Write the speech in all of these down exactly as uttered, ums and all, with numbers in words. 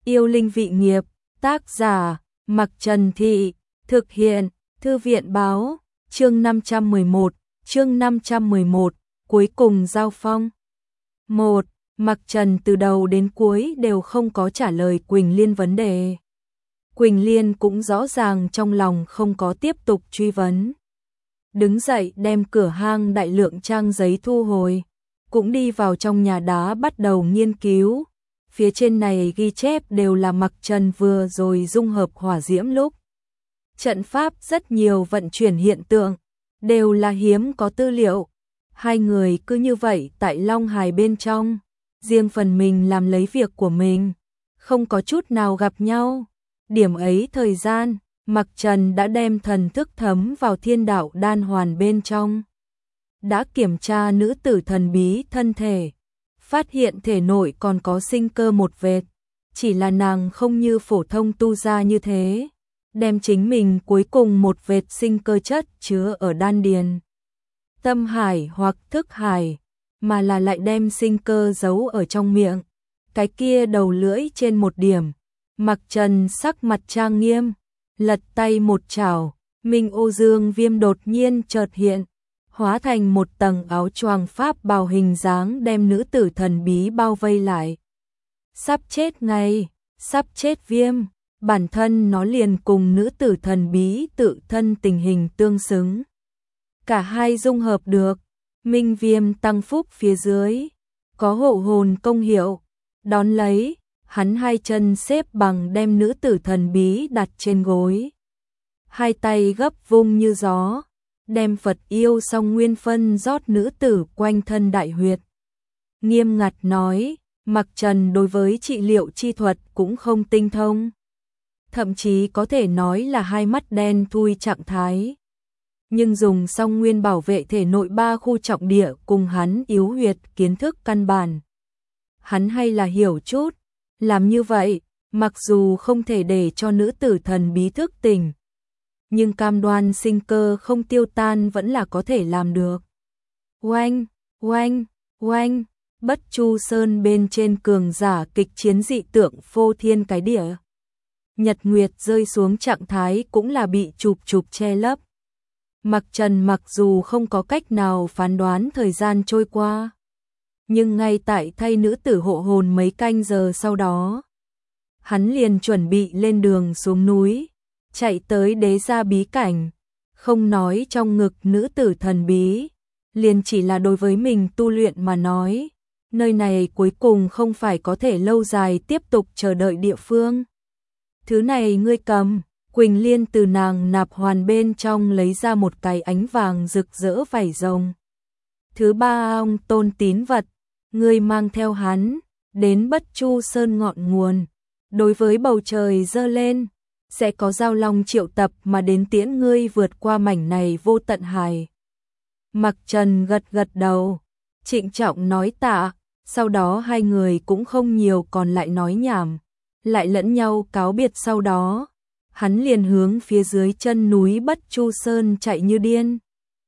Yêu linh vị nghiệp, tác giả, Mặc Trần Thị, thực hiện, Thư viện báo, chương năm trăm mười một, chương năm trăm mười một, cuối cùng giao phong. một. Mặc Trần từ đầu đến cuối đều không có trả lời Quỳnh Liên vấn đề. Quỳnh Liên cũng rõ ràng trong lòng không có tiếp tục truy vấn. Đứng dậy đem cửa hang đại lượng trang giấy thu hồi, cũng đi vào trong nhà đá bắt đầu nghiên cứu. Phía trên này ghi chép đều là Mặc Trần vừa rồi dung hợp hỏa diễm lúc. Trận pháp rất nhiều vận chuyển hiện tượng, đều là hiếm có tư liệu. Hai người cứ như vậy tại Long Hải bên trong, riêng phần mình làm lấy việc của mình, không có chút nào gặp nhau. Điểm ấy thời gian, Mặc Trần đã đem thần thức thấm vào thiên đạo đan hoàn bên trong. Đã kiểm tra nữ tử thần bí thân thể, phát hiện thể nội còn có sinh cơ một vệt, chỉ là nàng không như phổ thông tu gia như thế, đem chính mình cuối cùng một vệt sinh cơ chất chứa ở đan điền, tâm hải hoặc thức hải, mà là lại đem sinh cơ giấu ở trong miệng, cái kia đầu lưỡi trên một điểm. Mặc Trần sắc mặt trang nghiêm, lật tay một chảo, Minh Ô Dương Viêm đột nhiên chợt hiện, hóa thành một tầng áo choàng pháp bào hình dáng đem nữ tử thần bí bao vây lại. Sắp chết ngay, sắp chết Viêm, bản thân nó liền cùng nữ tử thần bí tự thân tình hình tương xứng. Cả hai dung hợp được, Minh Viêm tăng phúc phía dưới, có hộ hồn công hiệu, đón lấy, hắn hai chân xếp bằng đem nữ tử thần bí đặt trên gối. Hai tay gấp vung như gió, đem Phật yêu song nguyên phân rót nữ tử quanh thân đại huyệt. Nghiêm ngặt nói, Mặc Trần đối với trị liệu chi thuật cũng không tinh thông. Thậm chí có thể nói là hai mắt đen thui trạng thái. Nhưng dùng song nguyên bảo vệ thể nội ba khu trọng địa cùng hắn yếu huyệt kiến thức căn bản. Hắn hay là hiểu chút, làm như vậy, mặc dù không thể để cho nữ tử thần bí thức tỉnh, nhưng cam đoan sinh cơ không tiêu tan vẫn là có thể làm được. Oanh, oanh, oanh, Bất Chu Sơn bên trên cường giả kịch chiến dị tượng phô thiên cái địa. Nhật nguyệt rơi xuống trạng thái cũng là bị chụp chụp che lấp. Mặc Trần mặc dù không có cách nào phán đoán thời gian trôi qua, nhưng ngay tại thay nữ tử hộ hồn mấy canh giờ sau đó, hắn liền chuẩn bị lên đường xuống núi, chạy tới đế gia bí cảnh, không nói trong ngực nữ tử thần bí, liền chỉ là đối với mình tu luyện mà nói, nơi này cuối cùng không phải có thể lâu dài tiếp tục chờ đợi địa phương. Thứ này ngươi cầm. Quỳnh Liên từ nàng nạp hoàn bên trong lấy ra một cái ánh vàng rực rỡ vảy rồng. Thứ ba ông tôn tín vật, ngươi mang theo hắn, đến Bất Chu Sơn ngọn nguồn, đối với bầu trời dơ lên, sẽ có giao long triệu tập mà đến tiễn ngươi vượt qua mảnh này vô tận hải. Mặc Trần gật gật đầu, trịnh trọng nói tạ, sau đó hai người cũng không nhiều còn lại nói nhảm, lại lẫn nhau cáo biệt sau đó. Hắn liền hướng phía dưới chân núi Bất Chu Sơn chạy như điên.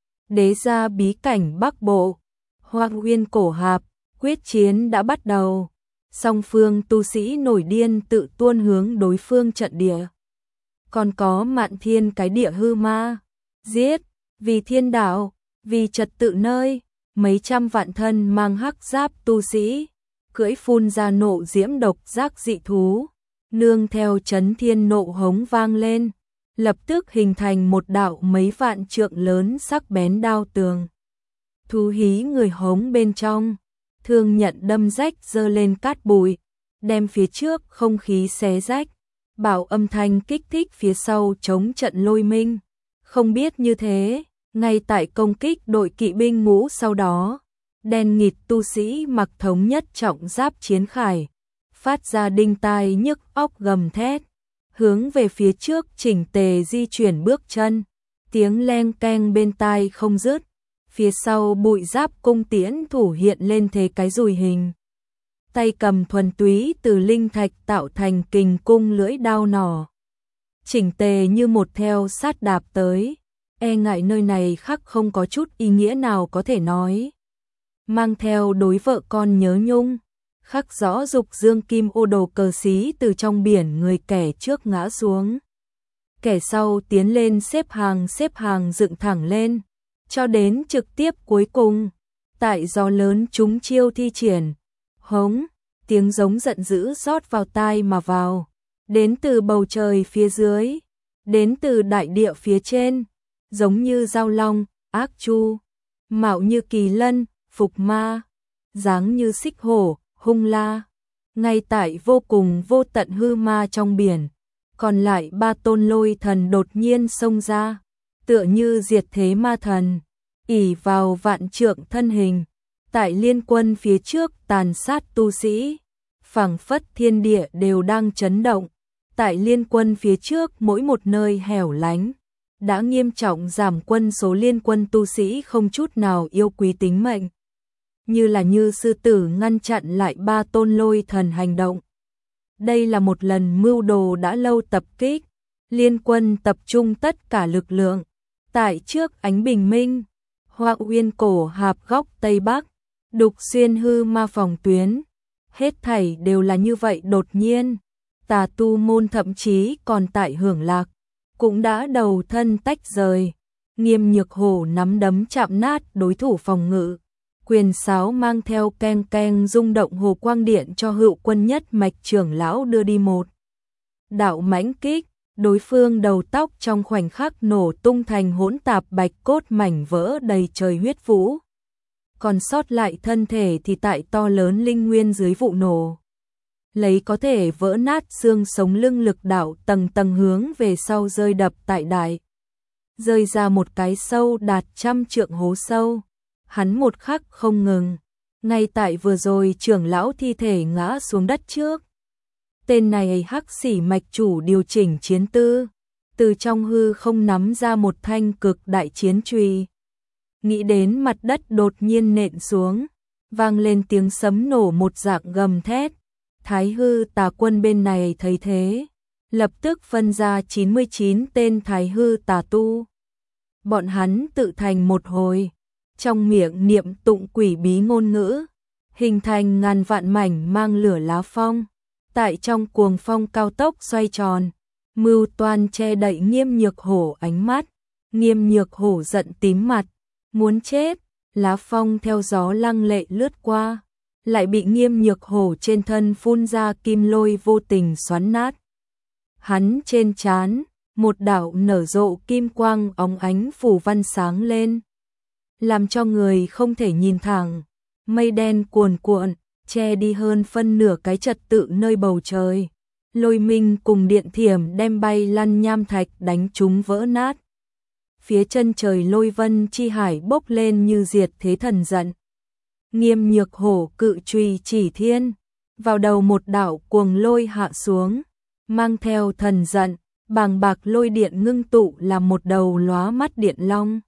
Đế gia bí cảnh Bắc Bộ, Hoang Uyên cổ hạp, quyết chiến đã bắt đầu. Song phương tu sĩ nổi điên tự tuôn hướng đối phương trận địa. Còn có Mạn Thiên cái địa hư ma, giết, vì thiên đạo, vì trật tự nơi, mấy trăm vạn thân mang hắc giáp tu sĩ, cưỡi phun ra nộ diễm độc giác dị thú. Nương theo chấn thiên nộ hống vang lên, lập tức hình thành một đạo mấy vạn trượng lớn sắc bén đao tường. Thú hí người hống bên trong, thương nhận đâm rách dơ lên cát bụi, đem phía trước không khí xé rách, bảo âm thanh kích thích phía sau chống trận lôi minh. Không biết như thế, ngay tại công kích đội kỵ binh ngũ sau đó, đen nghịt tu sĩ mặc thống nhất trọng giáp chiến khải, phát ra đinh tai nhức óc gầm thét, hướng về phía trước chỉnh tề di chuyển bước chân, tiếng leng keng bên tai không dứt, phía sau bụi giáp cung tiễn thủ hiện lên thế cái dùi hình. Tay cầm thuần túy từ linh thạch tạo thành kình cung lưỡi đao nỏ. Chỉnh tề như một theo sát đạp tới, e ngại nơi này khắc không có chút ý nghĩa nào có thể nói. Mang theo đối vợ con nhớ nhung, khắc rõ dục dương kim ô đồ cờ xí từ trong biển người kẻ trước ngã xuống. Kẻ sau tiến lên xếp hàng xếp hàng dựng thẳng lên, cho đến trực tiếp cuối cùng. Tại gió lớn chúng chiêu thi triển, hống, tiếng giống giận dữ rót vào tai mà vào, đến từ bầu trời phía dưới, đến từ đại địa phía trên, giống như giao long, ác chu, mạo như kỳ lân, phục ma, dáng như xích hổ, hung la. Ngay tại vô cùng vô tận hư ma trong biển, còn lại ba tôn lôi thần đột nhiên xông ra, tựa như diệt thế ma thần, ỷ vào vạn trượng thân hình, tại liên quân phía trước tàn sát tu sĩ, phảng phất thiên địa đều đang chấn động. Tại liên quân phía trước mỗi một nơi hẻo lánh, đã nghiêm trọng giảm quân số liên quân tu sĩ không chút nào yêu quý tính mệnh. Như là như sư tử ngăn chặn lại ba tôn lôi thần hành động. Đây là một lần mưu đồ đã lâu tập kích, liên quân tập trung tất cả lực lượng. Tại trước ánh bình minh, Hoa Uyên cổ hạp góc Tây Bắc, đục xuyên hư ma phòng tuyến. Hết thảy đều là như vậy đột nhiên. Tà tu môn thậm chí còn tại hưởng lạc, cũng đã đầu thân tách rời. Nghiêm Nhược Hổ nắm đấm chạm nát đối thủ phòng ngự, quyền sáo mang theo keng keng rung động hồ quang điện cho Hữu Quân nhất mạch trưởng lão đưa đi một đạo mãnh kích, đối phương đầu tóc trong khoảnh khắc nổ tung thành hỗn tạp bạch cốt mảnh vỡ đầy trời huyết vũ. Còn sót lại thân thể thì tại to lớn linh nguyên dưới vụ nổ, lấy có thể vỡ nát xương sống lưng lực đạo tầng tầng hướng về sau rơi đập tại đại. Rơi ra một cái sâu đạt trăm trượng hố sâu. Hắn một khắc không ngừng, ngay tại vừa rồi trưởng lão thi thể ngã xuống đất trước. Tên này hắc xỉ mạch chủ điều chỉnh chiến tư, từ trong hư không nắm ra một thanh cực đại chiến chùy. Nghĩ đến mặt đất đột nhiên nện xuống, vang lên tiếng sấm nổ một dạng gầm thét. Thái hư tà quân bên này thấy thế, lập tức phân ra chín mươi chín tên thái hư tà tu. Bọn hắn tự thành một hồi, trong miệng niệm tụng quỷ bí ngôn ngữ, hình thành ngàn vạn mảnh mang lửa lá phong. Tại trong cuồng phong cao tốc xoay tròn, mưu toan che đậy Nghiêm Nhược Hổ ánh mắt. Nghiêm Nhược Hổ giận tím mặt, muốn chết. Lá phong theo gió lăng lệ lướt qua, lại bị Nghiêm Nhược Hổ trên thân phun ra kim lôi vô tình xoắn nát. Hắn trên trán, một đạo nở rộ kim quang óng ánh phủ văn sáng lên, làm cho người không thể nhìn thẳng. Mây đen cuồn cuộn, che đi hơn phân nửa cái trật tự nơi bầu trời. Lôi minh cùng điện thiểm đem bay lăn nham thạch đánh chúng vỡ nát. Phía chân trời lôi vân chi hải bốc lên như diệt thế thần giận. Nghiêm Nhược Hổ cự chùy chỉ thiên, vào đầu một đạo cuồng lôi hạ xuống, mang theo thần giận, bàng bạc lôi điện ngưng tụ làm một đầu lóa mắt điện long.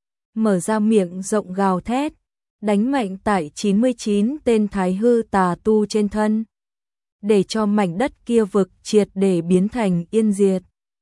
Mở ra miệng rộng gào thét, đánh mạnh tại chín mươi chín tên thái hư tà tu trên thân, để cho mảnh đất kia vực triệt để biến thành yên diệt.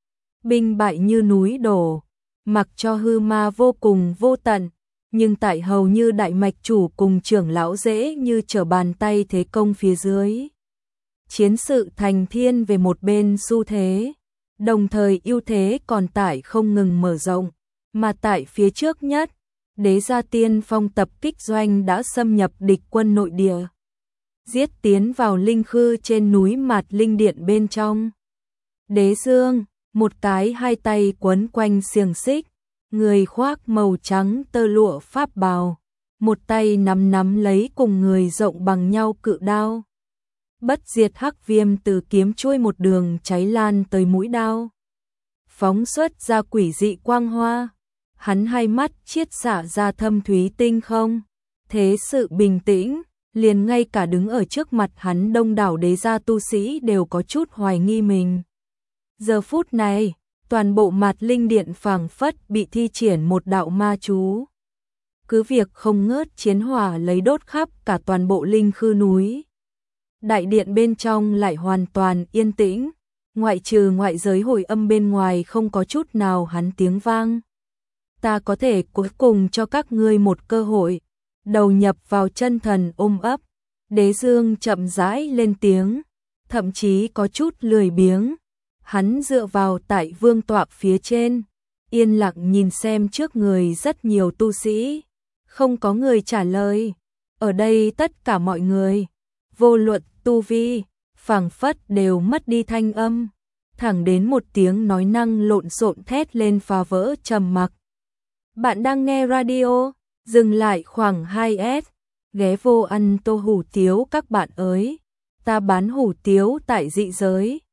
Binh bại như núi đổ, mặc cho hư ma vô cùng vô tận, nhưng tại hầu như đại mạch chủ cùng trưởng lão dễ như trở bàn tay thế công phía dưới. Chiến sự thành thiên về một bên xu thế, đồng thời ưu thế còn tại không ngừng mở rộng, mà tại phía trước nhất, Đế Gia Tiên Phong tập kích doanh đã xâm nhập địch quân nội địa, giết tiến vào linh khư trên núi Mạt Linh Điện bên trong. Đế Dương, một cái hai tay quấn quanh xiềng xích, người khoác màu trắng tơ lụa pháp bào, một tay nắm nắm lấy cùng người rộng bằng nhau cự đao. Bất diệt hắc viêm từ kiếm chuôi một đường cháy lan tới mũi đao, phóng xuất ra quỷ dị quang hoa. Hắn hai mắt chiết xạ ra thâm thúy tinh không, thế sự bình tĩnh, liền ngay cả đứng ở trước mặt hắn đông đảo đế gia tu sĩ đều có chút hoài nghi mình. Giờ phút này, toàn bộ Mạt Linh Điện phảng phất bị thi triển một đạo ma chú. Cứ việc không ngớt chiến hỏa lấy đốt khắp cả toàn bộ linh khư núi. Đại điện bên trong lại hoàn toàn yên tĩnh, ngoại trừ ngoại giới hồi âm bên ngoài không có chút nào hắn tiếng vang. Ta có thể cuối cùng cho các ngươi một cơ hội, đầu nhập vào chân thần ôm ấp, Đế Dương chậm rãi lên tiếng, thậm chí có chút lười biếng. Hắn dựa vào tại vương tọa phía trên, yên lặng nhìn xem trước người rất nhiều tu sĩ. Không có người trả lời. Ở đây tất cả mọi người, vô luận tu vi, phảng phất đều mất đi thanh âm. Thẳng đến một tiếng nói năng lộn xộn thét lên phá vỡ trầm mặc. Bạn đang nghe radio, dừng lại khoảng hai s, ghé vô ăn tô hủ tiếu các bạn ơi. Ta bán hủ tiếu tại dị giới.